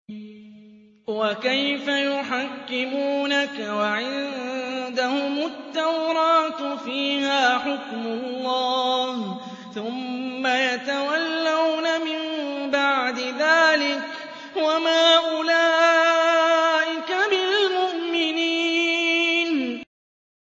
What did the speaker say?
وَكَيْفَ يُحَكِّمُونَكَ وَعِندَهُمُ التَّوْرَاةُ فِيهَا حُكْمُ اللَّهِ ثُمَّ يَتَوَلَّوْنَ مِن بَعْدِ ذَٰلِكَ وَمَا أُولَٰئِكَ